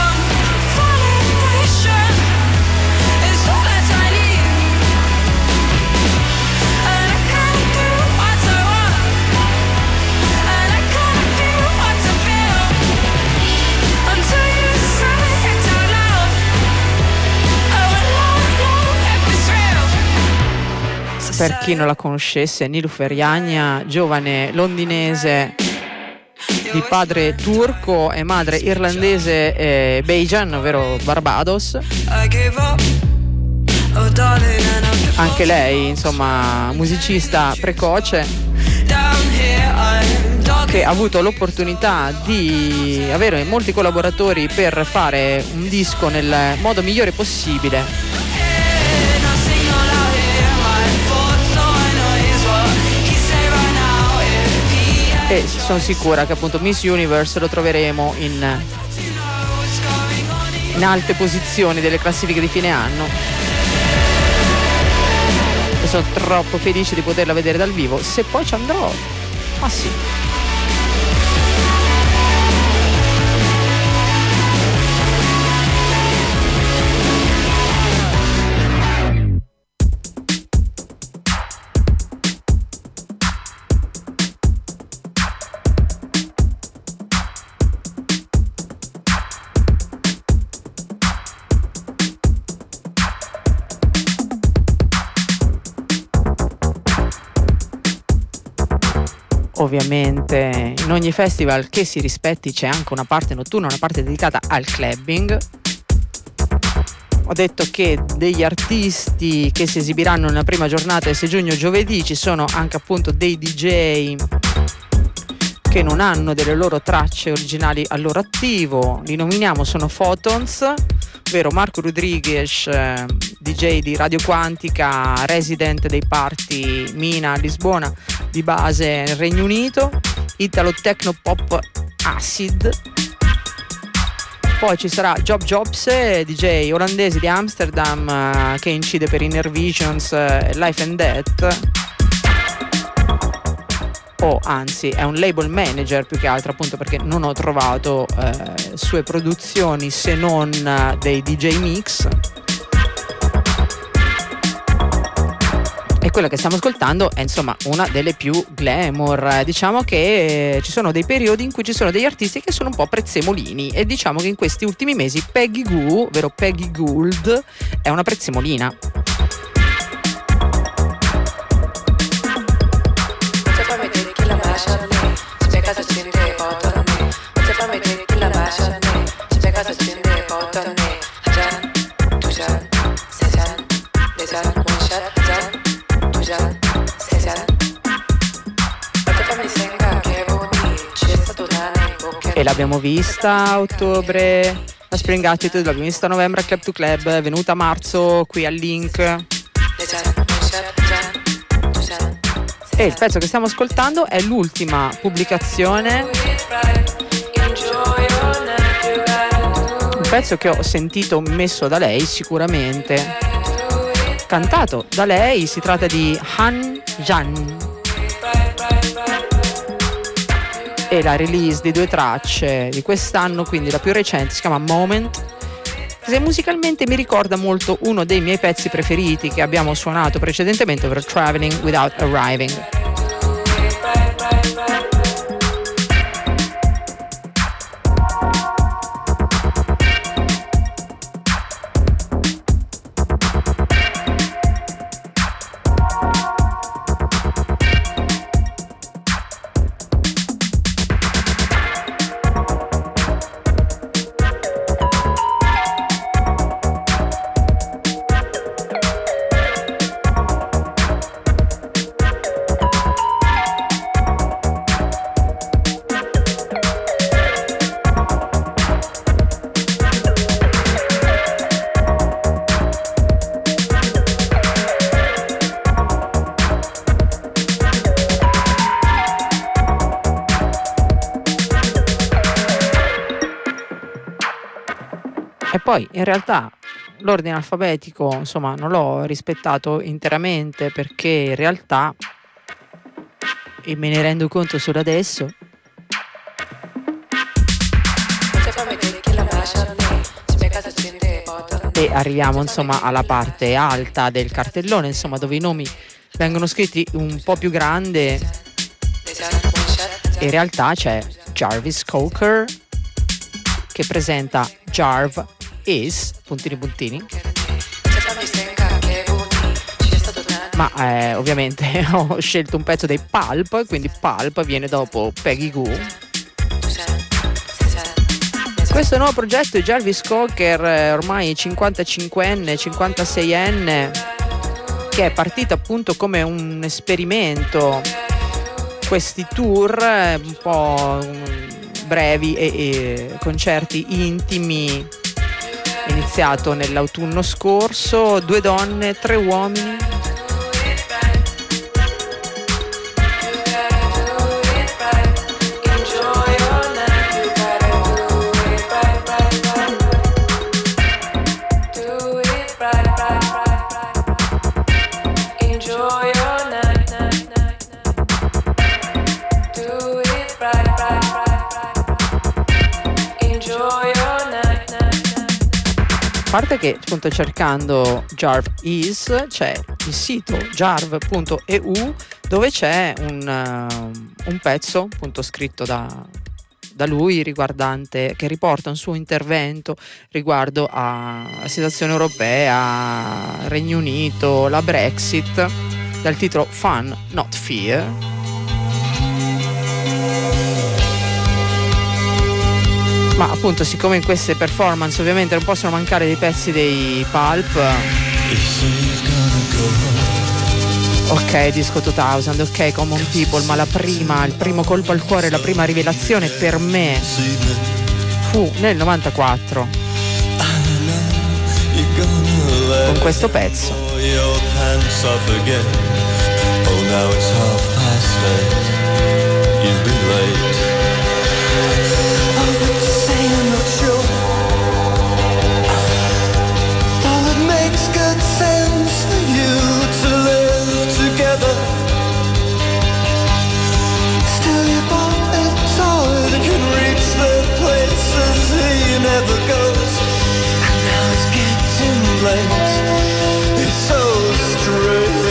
per chi non la conoscesse. Nilüfer Yanya, giovane londinese di padre turco e madre irlandese e Bajan, ovvero Barbados. Anche lei, insomma, musicista precoce, che ha avuto l'opportunità di avere molti collaboratori per fare un disco nel modo migliore possibile. E sono sicura che appunto Miss Universe lo troveremo in, in alte posizioni delle classifiche di fine anno. E sono troppo felice di poterla vedere dal vivo. Se poi ci andrò, ma sì. Ovviamente in ogni festival che si rispetti c'è anche una parte notturna, una parte dedicata al clubbing. Ho detto che degli artisti che si esibiranno nella prima giornata del sei giugno giovedì ci sono anche appunto dei D J che non hanno delle loro tracce originali al loro attivo. Li nominiamo, sono Photons, ovvero Marco Rodriguez, eh, D J di Radio Quantica, resident dei party Mina a Lisbona, di base nel Regno Unito, Italo Techno Pop Acid. Poi ci sarà Job Jobs, D J olandese di Amsterdam, eh, che incide per Inner Visions, eh, Life and Death. O anzi è un label manager più che altro, appunto perché non ho trovato eh, sue produzioni se non eh, dei D J mix. E quella che stiamo ascoltando è insomma una delle più glamour. Diciamo che ci sono dei periodi in cui ci sono degli artisti che sono un po' prezzemolini, e diciamo che in questi ultimi mesi Peggy Goo, ovvero Peggy Gould, è una prezzemolina. E l'abbiamo vista a ottobre a Spring Attitude, l'abbiamo vista a novembre a Club to Club, è venuta a marzo qui al Link. E il pezzo che stiamo ascoltando è l'ultima pubblicazione, un pezzo che ho sentito messo da lei sicuramente, cantato da lei. Si tratta di Han Jan. E la release di due tracce di quest'anno, quindi la più recente, si chiama Moment, che musicalmente mi ricorda molto uno dei miei pezzi preferiti che abbiamo suonato precedentemente, ovvero Traveling Without Arriving. E poi in realtà l'ordine alfabetico insomma non l'ho rispettato interamente, perché in realtà, e me ne rendo conto solo adesso, e arriviamo insomma alla parte alta del cartellone, insomma dove i nomi vengono scritti un po' più grande. In realtà c'è Jarvis Cocker che presenta Jarv Is puntini puntini, ma eh, ovviamente ho scelto un pezzo dei Pulp, quindi Pulp viene dopo Peggy Goo. Questo nuovo progetto di Jarvis Cocker, ormai cinquantacinquenne, cinquantaseienne, che è partito appunto come un esperimento, questi tour un po' brevi e, e concerti intimi, iniziato nell'autunno scorso, due donne, tre uomini. A parte che appunto cercando Jarv Is c'è il sito jarv punto e u dove c'è un, uh, un pezzo appunto scritto da, da lui riguardante, che riporta un suo intervento riguardo alla situazione europea, Regno Unito, la Brexit, dal titolo Fun Not Fear. Ma appunto, siccome in queste performance ovviamente non possono mancare dei pezzi dei Pulp, ok, Disco duemila, ok, Common People, ma la prima, il primo colpo al cuore, la prima rivelazione per me fu nel novantaquattro con questo pezzo. Never goes, and now it's getting late. It's so strange.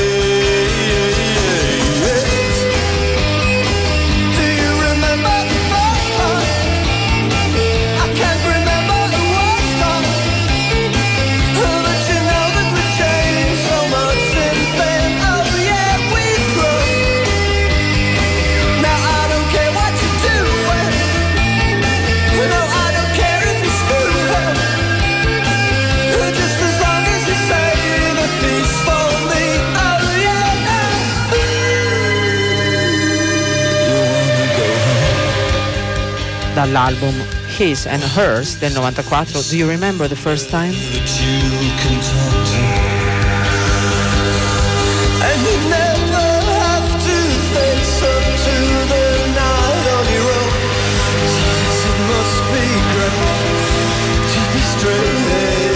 Do you remember the first time? I can't remember the worst time. But you know that we've changed so much since then. Oh yeah, we've grown. Now I don't care what you do when. No, I don't care. Just as long as you say the peace for me, oh yeah. Dall'album His and Hers del novantaquattro, Do You Remember the First Time? And you never have to face up to the night on your own. Jesus, it must be great to be straight.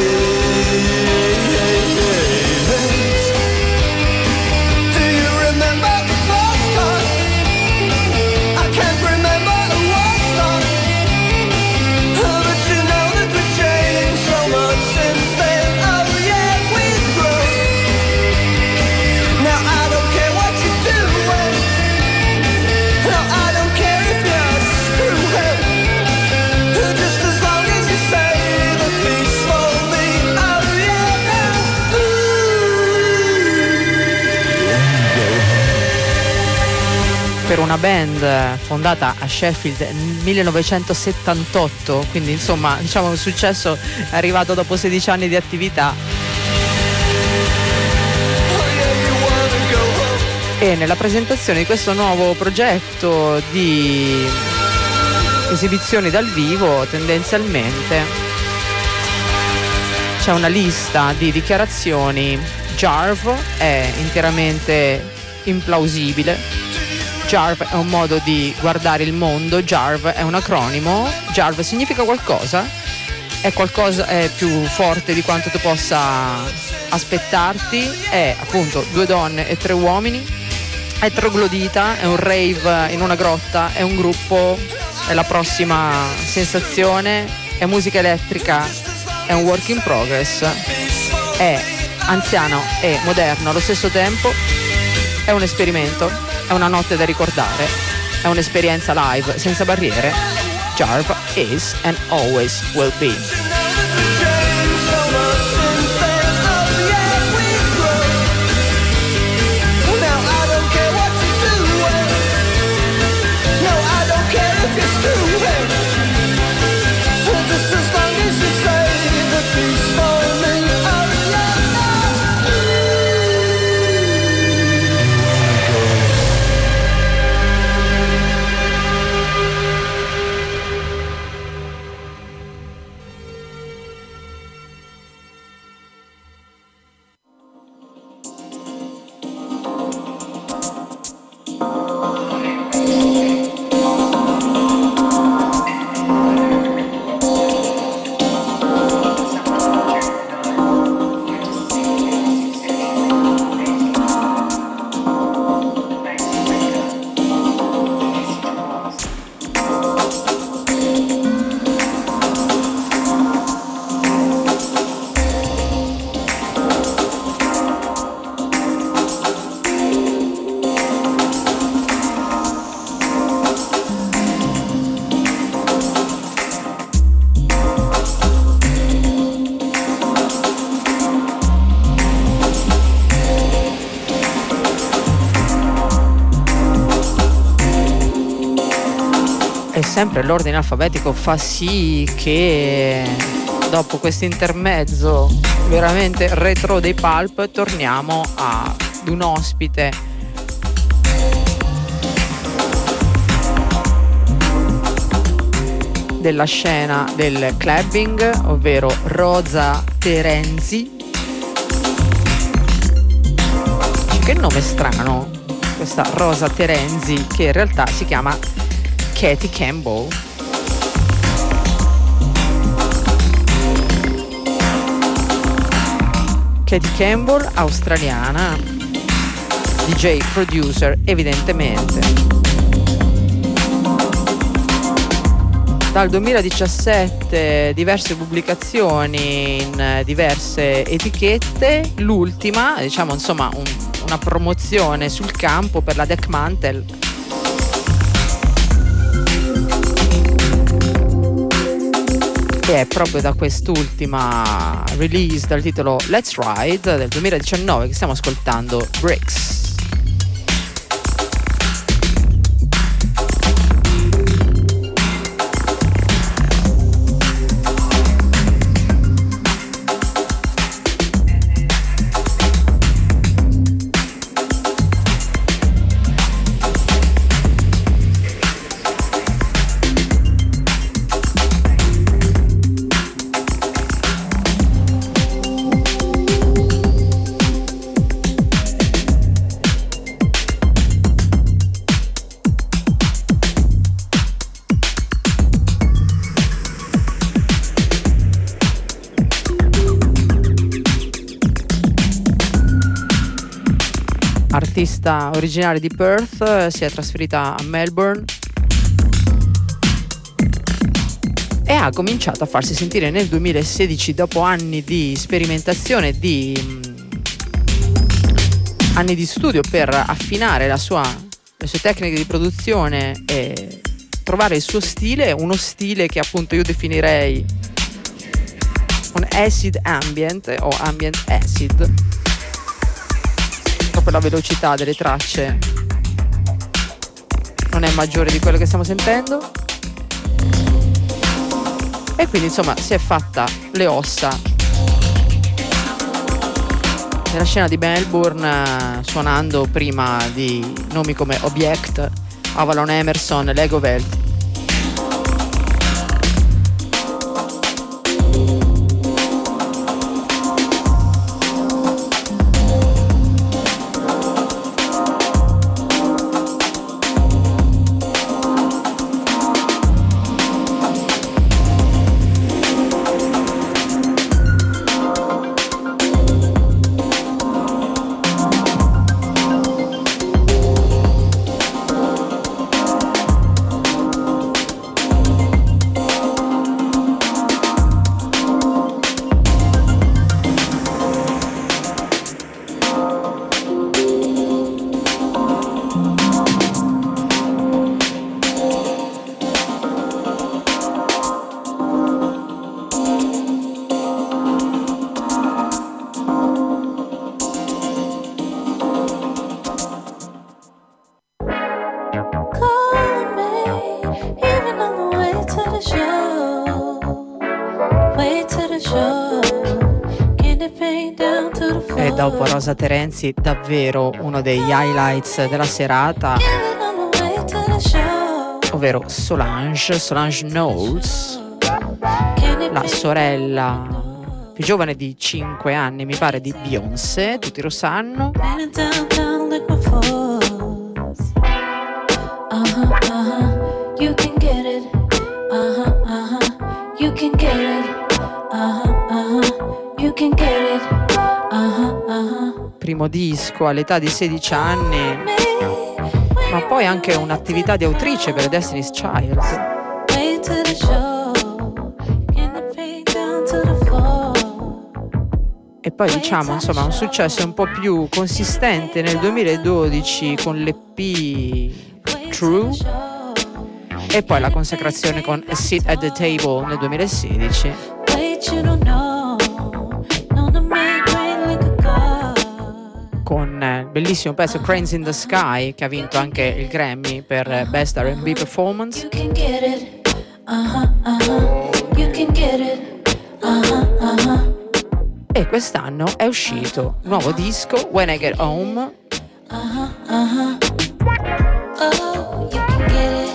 Per una band fondata a Sheffield nel millenovecentosettantotto, quindi insomma diciamo un successo è arrivato dopo sedici anni di attività. E nella presentazione di questo nuovo progetto di esibizioni dal vivo tendenzialmente c'è una lista di dichiarazioni. Jarv è interamente implausibile. Jarv è un modo di guardare il mondo, Jarv è un acronimo, Jarv significa qualcosa, è qualcosa, è più forte di quanto tu possa aspettarti, è appunto due donne e tre uomini, è troglodita, è un rave in una grotta, è un gruppo, è la prossima sensazione, è musica elettrica, è un work in progress, è anziano e moderno allo stesso tempo, è un esperimento. È una notte da ricordare, è un'esperienza live senza barriere. Jarv is and always will be. E sempre l'ordine alfabetico fa sì che dopo questo intermezzo veramente retro dei Pulp torniamo ad un ospite della scena del clubbing, ovvero Rosa Terenzi. Che nome strano, questa Rosa Terenzi, che in realtà si chiama Katie Campbell. Katie Campbell, australiana, D J producer evidentemente. Dal duemiladiciassette diverse pubblicazioni in diverse etichette, l'ultima, diciamo insomma un, una promozione sul campo per la Deck Mantle. Che è proprio da quest'ultima release dal titolo Let's Ride del duemiladiciannove che stiamo ascoltando Bricks. Artista originaria di Perth, si è trasferita a Melbourne e ha cominciato a farsi sentire nel duemilasedici dopo anni di sperimentazione, di mh, anni di studio per affinare la sua, le sue tecniche di produzione e trovare il suo stile, uno stile che appunto io definirei un acid ambient o ambient acid. Per la velocità delle tracce non è maggiore di quello che stiamo sentendo, e quindi insomma si è fatta le ossa nella scena di Melbourne, suonando prima di nomi come Object, Avalon Emerson, Lego Velt. Dopo Rosa Terenzi, davvero uno degli highlights della serata, ovvero Solange, Solange Knowles, la sorella più giovane di cinque anni, mi pare, di Beyoncé, tutti lo sanno. Primo disco all'età di sedici anni, ma poi anche un'attività di autrice per Destiny's Child. E poi diciamo insomma un successo un po' più consistente nel duemiladodici con l'E P True, e poi la consacrazione con A Seat at the Table nel duemilasedici. Con bellissimo pezzo Cranes in the Sky, che ha vinto anche il Grammy per Best R and B Performance. E quest'anno è uscito un nuovo disco, When I Get Home. Oh, you can get it.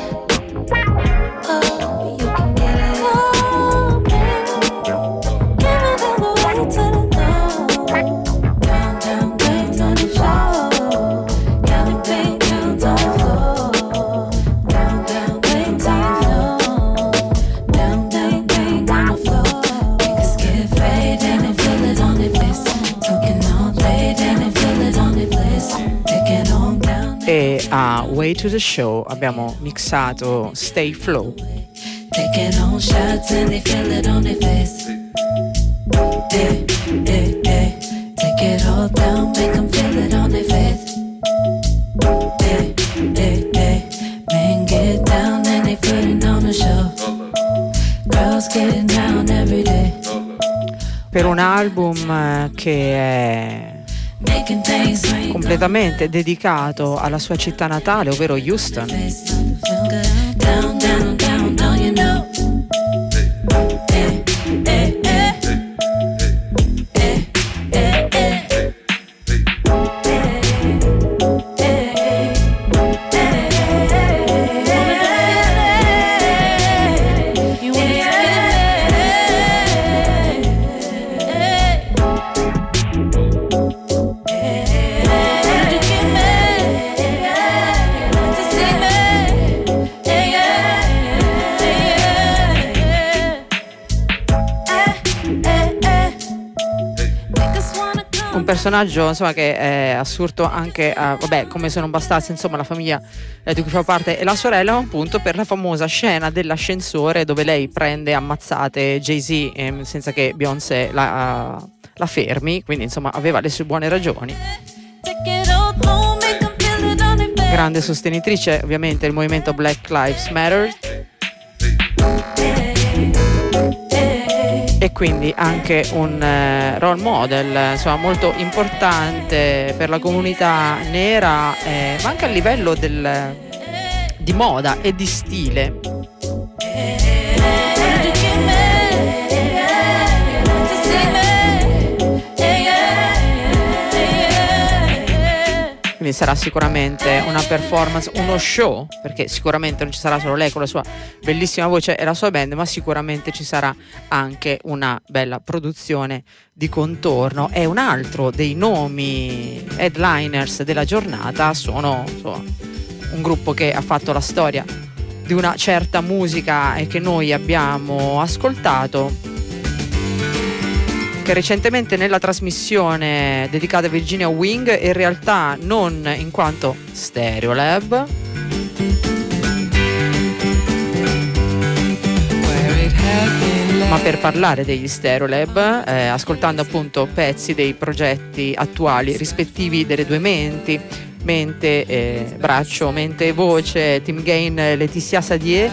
Oh, you can get it. Call me. Give it all the way to the door. Down, down, down on the floor. Counting pain down on the floor. Down, down, pain on the floor. Down, down, pain on the floor. Niggas get afraid and they feel it on their face. Talking all day and they feel it on their place. Taking on down. E a Way to the Show abbiamo mixato Stay Flow. Taking on shots and they feel it on their face. Hey, hey, hey. Take it all down, make them feel it on their face. Hey, hey, hey. Men get down and they putting on a show. Girls getting down every day. Per un album che è completamente dedicato alla sua città natale, ovvero Houston. Down, down, down, down, you know. Hey, hey, hey. Hey, hey, hey. You want it un personaggio insomma che è assurdo anche a, vabbè, come se non bastasse, insomma, la famiglia eh, di cui fa parte e la sorella, appunto per la famosa scena dell'ascensore dove lei prende ammazzate Jay-Z eh, senza che Beyoncé la, la fermi, quindi insomma aveva le sue buone ragioni. Grande sostenitrice ovviamente del movimento Black Lives Matter e quindi anche un eh, role model insomma molto importante per la comunità nera, eh, ma anche a livello del, di moda e di stile. Quindi sarà sicuramente una performance, uno show, perché sicuramente non ci sarà solo lei con la sua bellissima voce e la sua band, ma sicuramente ci sarà anche una bella produzione di contorno. E un altro dei nomi headliners della giornata sono insomma, un gruppo che ha fatto la storia di una certa musica e che noi abbiamo ascoltato, che recentemente nella trasmissione dedicata a Virginia Wing, in realtà non in quanto Stereolab, ma per parlare degli Stereolab, eh, ascoltando appunto pezzi dei progetti attuali rispettivi delle due menti, mente e braccio, mente e voce, Tim Gain, Laetitia Sadier.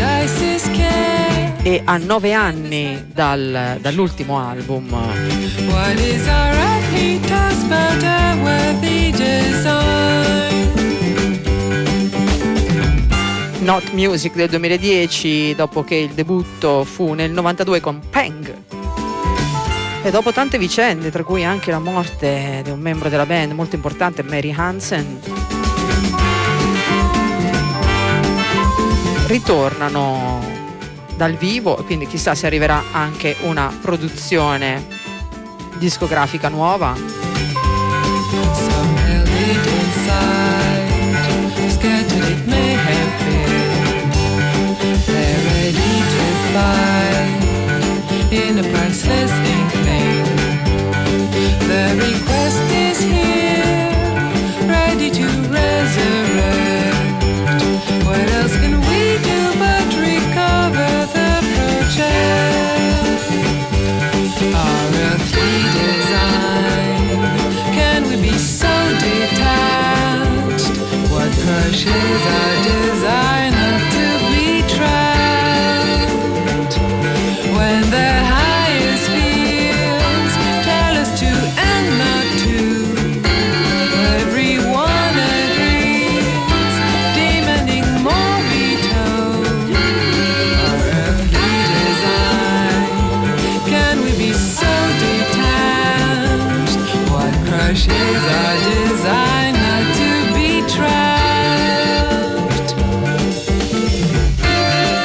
E a nove anni dal, dall'ultimo album Not Music del duemiladieci, dopo che il debutto fu nel novantadue con Peng, e dopo tante vicende, tra cui anche la morte di un membro della band molto importante, Mary Hansen, ritornano dal vivo, e quindi chissà se arriverà anche una produzione discografica nuova. R F D design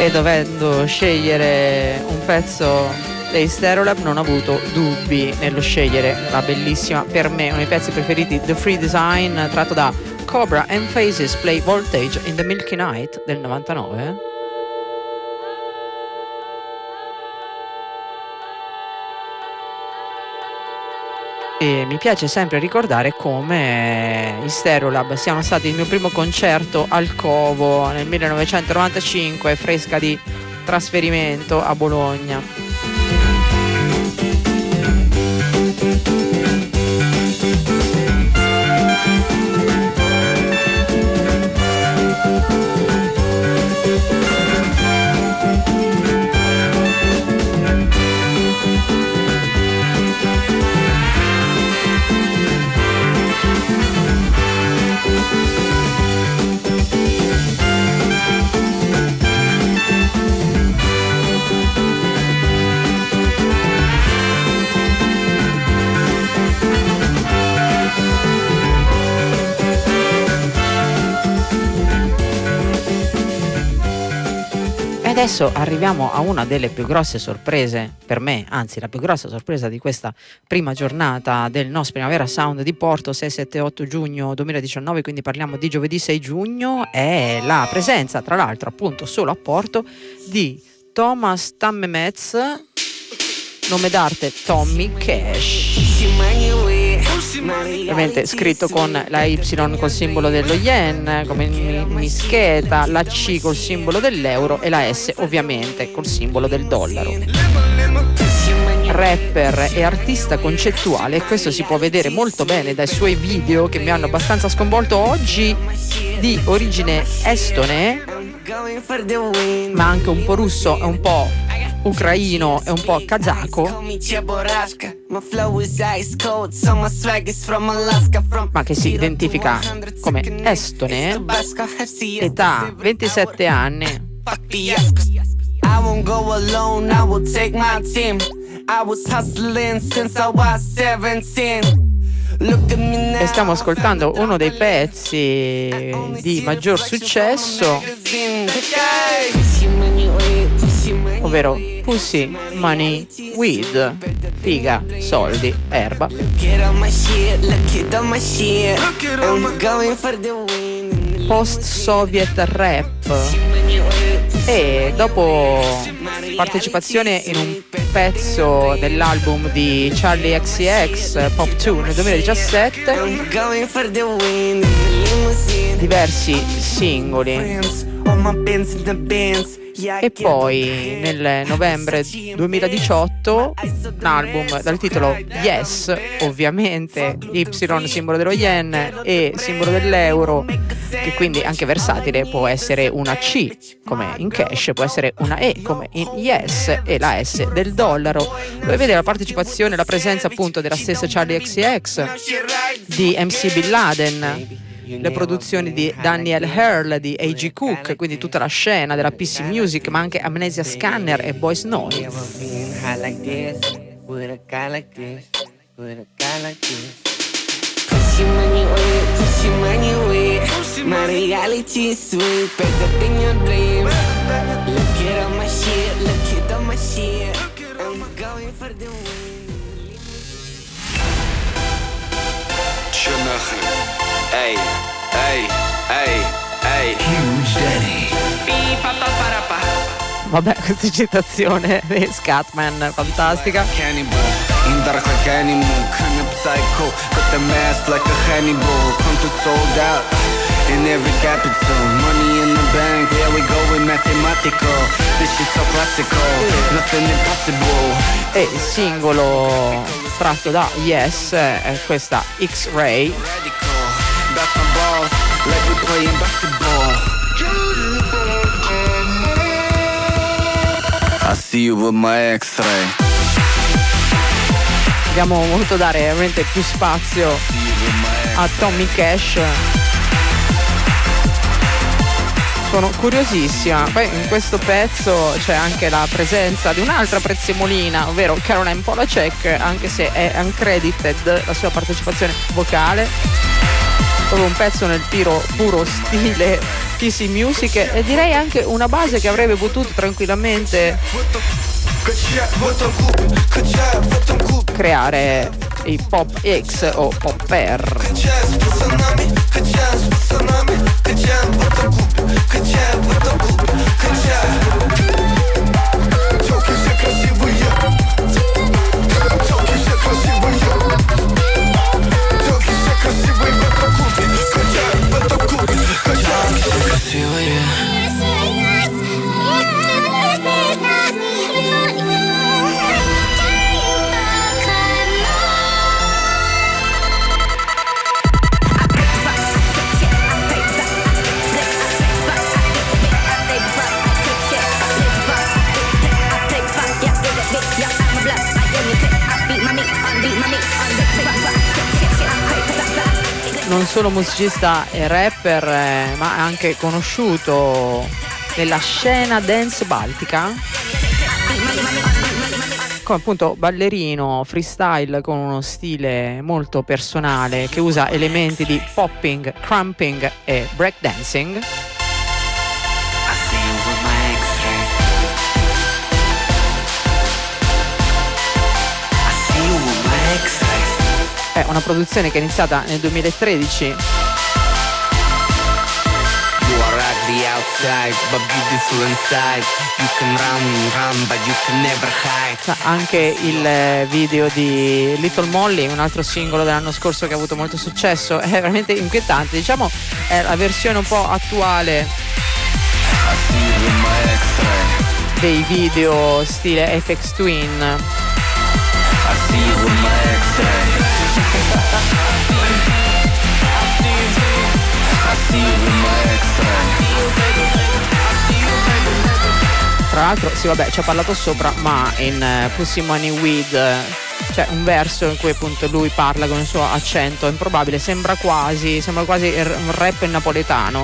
e dovendo scegliere un pezzo dei Stereolab non ho avuto dubbi nello scegliere la bellissima, per me uno dei pezzi preferiti, The Free Design, tratto da Cobra and Phases Play Voltage in the Milky Night del novantanove. E mi piace sempre ricordare come i Stereolab siano stati il mio primo concerto al Covo nel millenovecentonovantacinque, fresca di trasferimento a Bologna. Adesso arriviamo a una delle più grosse sorprese per me, anzi la più grossa sorpresa di questa prima giornata del Nos Primavera Sound di Porto, sei, sette, otto giugno duemiladiciannove, quindi parliamo di giovedì sei giugno, è la presenza, tra l'altro appunto solo a Porto, di Thomas Tammemetz, nome d'arte Tommy Cash, ovviamente scritto con la Y col simbolo dello yen come mischeta, la C col simbolo dell'euro e la S ovviamente col simbolo del dollaro. Rapper e artista concettuale, e questo si può vedere molto bene dai suoi video che mi hanno abbastanza sconvolto. Oggi di origine estone ma anche un po' russo e un po' ucraino e un po' kazako, ma che si identifica come estone, età ventisette anni. E stiamo ascoltando uno dei pezzi di maggior successo, ovvero Pussy, Money, Weed, figa, soldi, erba. Post-Soviet rap. E dopo partecipazione in un pezzo dell'album di Charlie X C X, Pop due, nel duemiladiciassette, diversi singoli, e poi nel novembre duemiladiciotto un album dal titolo Yes, ovviamente Y simbolo dello yen e simbolo dell'euro, che quindi anche versatile, può essere una C come in cash, può essere una E come in yes e la S del dollaro, dove vede la partecipazione, la presenza appunto della stessa Charlie X C X, di M C Bin Laden, le produzioni di Daniel Earl, di A G Cook, quindi tutta la scena della P C Music, ma anche Amnesia Scanner e Boys Noise. My reality is sweet, better than your dreams. Look at all my shit, look at all my shit. I'm going for the win. Чё нахуй? Эй, эй, эй, эй. Huge Daddy. Vabbè, questa citazione di Scatman, fantastica. In dark like animal, kind of psycho. Got the mask like a Hannibal. Content sold out in every capital. Money in the bank, here we go with mathematical. This is so classical, nothing impossible. E il singolo tratto da Yes è questa X-Ray. That's my balls, like we playing basketball. I see you with my X-ray. Abbiamo voluto dare veramente più spazio a Tommy Cash. Sono curiosissima. Poi in questo pezzo c'è anche la presenza di un'altra prezzemolina, ovvero Caroline Polacek, anche se è uncredited la sua partecipazione vocale. proprio un pezzo nel tiro puro stile P C Music, e direi anche una base che avrebbe potuto tranquillamente creare i Pop X o Popper. Non solo musicista e rapper, eh, ma anche conosciuto nella scena dance baltica come appunto ballerino freestyle con uno stile molto personale che usa elementi di popping, crumping e breakdancing. È una produzione che è iniziata nel duemilatredici. Anche il video di Little Molly, un altro singolo dell'anno scorso che ha avuto molto successo, è veramente inquietante. Diciamo è la versione un po' attuale dei video stile F X Twin. Tra l'altro, sì, vabbè, ci ha parlato sopra, ma in uh, Pussy Money Weed uh, c'è un verso in cui appunto lui parla con il suo accento improbabile, sembra quasi, sembra quasi un rap in napoletano.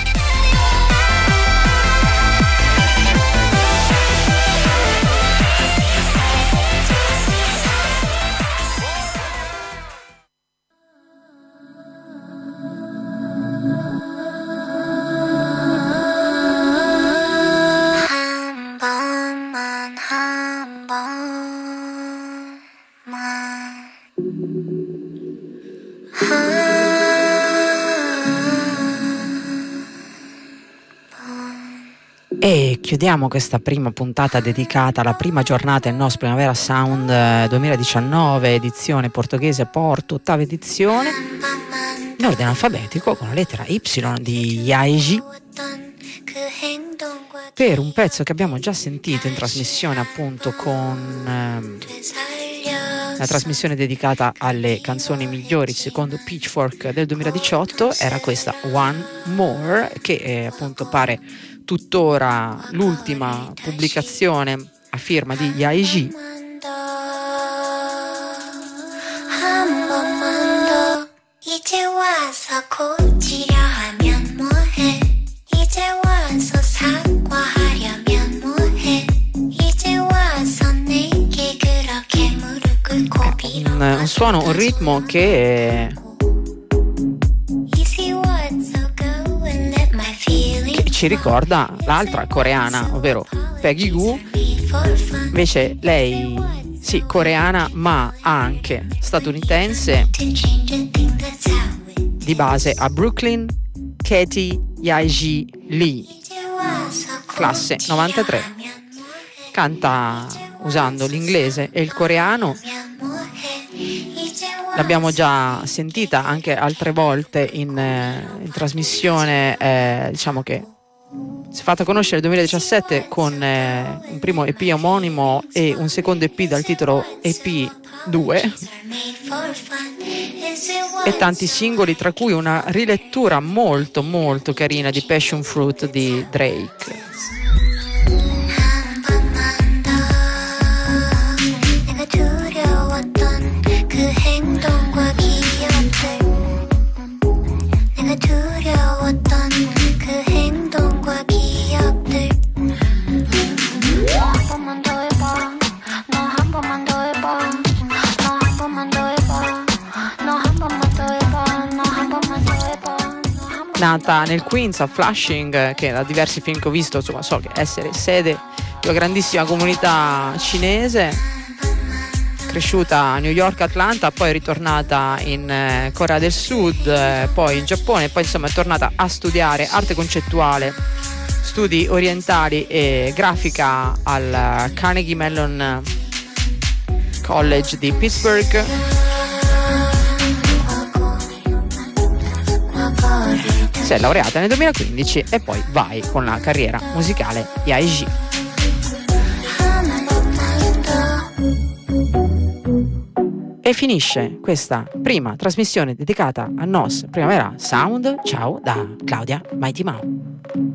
E chiudiamo questa prima puntata dedicata alla prima giornata del nostro Primavera Sound duemiladiciannove, edizione portoghese Porto, ottava edizione, in ordine alfabetico con la lettera Y di Yaeji, per un pezzo che abbiamo già sentito in trasmissione appunto con ehm, la trasmissione dedicata alle canzoni migliori secondo Pitchfork del duemiladiciotto. Era questa One More, che eh, appunto pare tuttora l'ultima pubblicazione a firma di Yaeji. Un, un suono, un ritmo che ci ricorda l'altra coreana, ovvero Peggy Gou. Invece lei, sì, coreana ma anche statunitense, di base a Brooklyn, Katie Yaeji Lee, classe novantatré. Canta usando l'inglese e il coreano. L'abbiamo già sentita anche altre volte in, in trasmissione, eh, diciamo che si è fatta conoscere nel duemiladiciassette con eh, un primo E P omonimo e un secondo E P dal titolo E P due e tanti singoli, tra cui una rilettura molto molto carina di Passion Fruit di Drake. No, nata nel Queens a Flushing, che da diversi film che ho visto, insomma, so che essere sede di una grandissima comunità cinese, cresciuta a New York, Atlanta, poi è ritornata in eh, Corea del Sud, eh, poi in Giappone, poi insomma è tornata a studiare arte concettuale, studi orientali e grafica al Carnegie Mellon College di Pittsburgh. Si è laureata nel duemilaquindici e poi vai con la carriera musicale di I G. E finisce questa prima trasmissione dedicata a Nos Primavera Sound. Ciao da Claudia Mighty Mau.